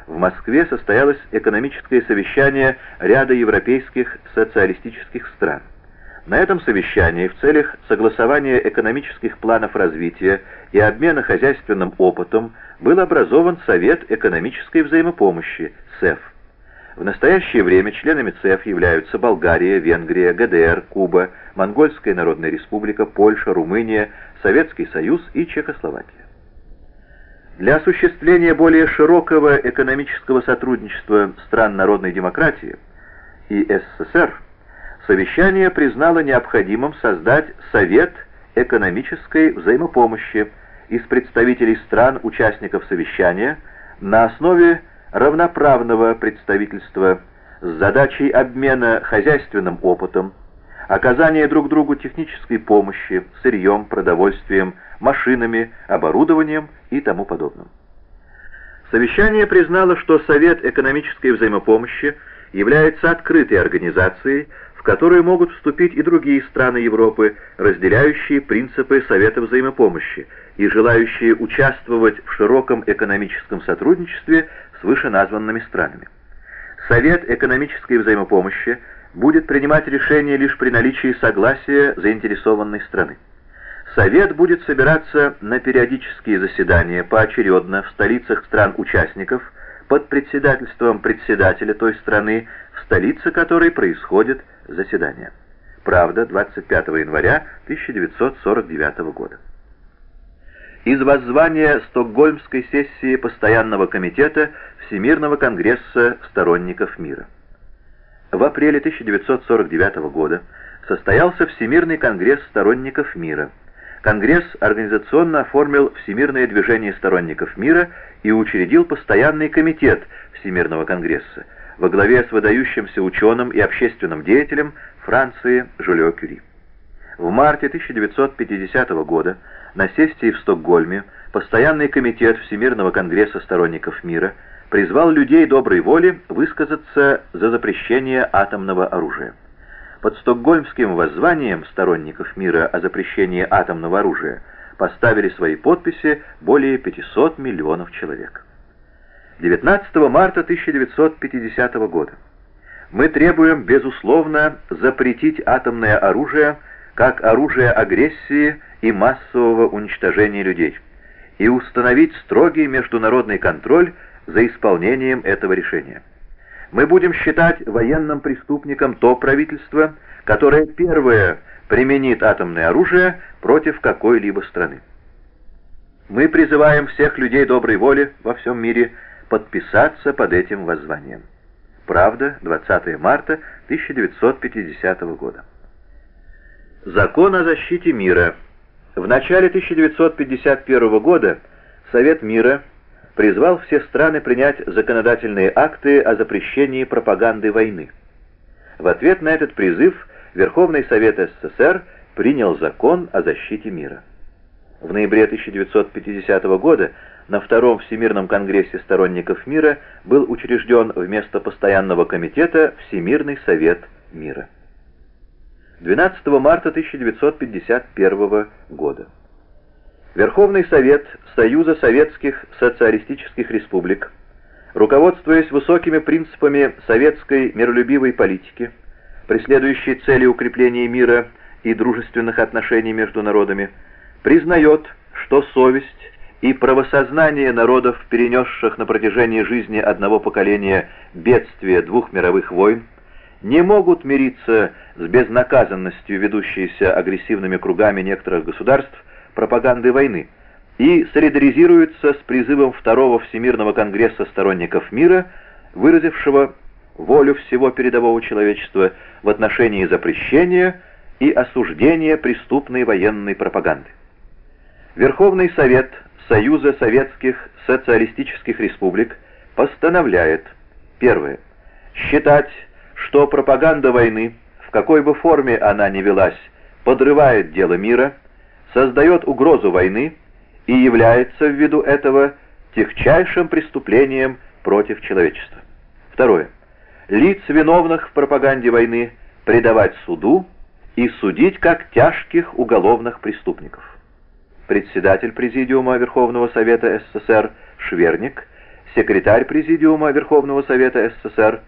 в Москве состоялось экономическое совещание ряда европейских социалистических стран. На этом совещании в целях согласования экономических планов развития и обмена хозяйственным опытом был образован Совет экономической взаимопомощи, СЭФ. В настоящее время членами ЦЕФ являются Болгария, Венгрия, ГДР, Куба, Монгольская Народная Республика, Польша, Румыния, Советский Союз и Чехословакия. Для осуществления более широкого экономического сотрудничества стран народной демократии и СССР совещание признало необходимым создать Совет экономической взаимопомощи из представителей стран-участников совещания на основе равноправного представительства с задачей обмена хозяйственным опытом, оказания друг другу технической помощи, сырьем, продовольствием, машинами, оборудованием и тому подобным. Совещание признало, что Совет экономической взаимопомощи является открытой организацией, в которую могут вступить и другие страны Европы, разделяющие принципы Совета взаимопомощи и желающие участвовать в широком экономическом сотрудничестве с вышеназванными странами. Совет экономической взаимопомощи будет принимать решения лишь при наличии согласия заинтересованной страны. Совет будет собираться на периодические заседания поочередно в столицах стран-участников под председательством председателя той страны, в столице которой происходит заседание. Правда, 25 января 1949 года. Из воззвания Стокгольмской сессии Постоянного комитета Всемирного конгресса сторонников мира. В апреле 1949 года состоялся Всемирный конгресс сторонников мира. Конгресс организационно оформил Всемирное движение сторонников мира и учредил Постоянный комитет Всемирного конгресса во главе с выдающимся ученым и общественным деятелем Франции Жюльо Кюри. В марте 1950 года на сессии в Стокгольме Постоянный комитет Всемирного конгресса сторонников мира призвал людей доброй воли высказаться за запрещение атомного оружия. Под стокгольмским воззванием сторонников мира о запрещении атомного оружия поставили свои подписи более 500 миллионов человек. 19 марта 1950 года мы требуем, безусловно, запретить атомное оружие как оружие агрессии и массового уничтожения людей и установить строгий международный контроль за исполнением этого решения. Мы будем считать военным преступником то правительство, которое первое применит атомное оружие против какой-либо страны. Мы призываем всех людей доброй воли во всем мире подписаться под этим воззванием. Правда, 20 марта 1950 года. Закон о защите мира. В начале 1951 года Совет мира призвал все страны принять законодательные акты о запрещении пропаганды войны. В ответ на этот призыв Верховный Совет СССР принял закон о защите мира. В ноябре 1950 года на Втором Всемирном конгрессе сторонников мира был учрежден вместо Постоянного комитета Всемирный Совет мира. 12 марта 1951 года. Верховный Совет Союза Советских Социалистических Республик, руководствуясь высокими принципами советской миролюбивой политики, преследующей цели укрепления мира и дружественных отношений между народами, признает, что совесть и правосознание народов, перенесших на протяжении жизни одного поколения бедствия двух мировых войн, не могут мириться с безнаказанностью ведущейся агрессивными кругами некоторых государств пропаганды войны и солидаризируются с призывом Второго Всемирного конгресса сторонников мира, выразившего волю всего передового человечества в отношении запрещения и осуждения преступной военной пропаганды. Верховный Совет Союза Советских Социалистических Республик постановляет: первое. Считать, что пропаганда войны, в какой бы форме она ни велась, подрывает дело мира, создает угрозу войны и является ввиду этого тягчайшим преступлением против человечества. Второе. Лиц, виновных в пропаганде войны, предавать суду и судить как тяжких уголовных преступников. Председатель Президиума Верховного Совета СССР Шверник секретарь Президиума Верховного Совета СССР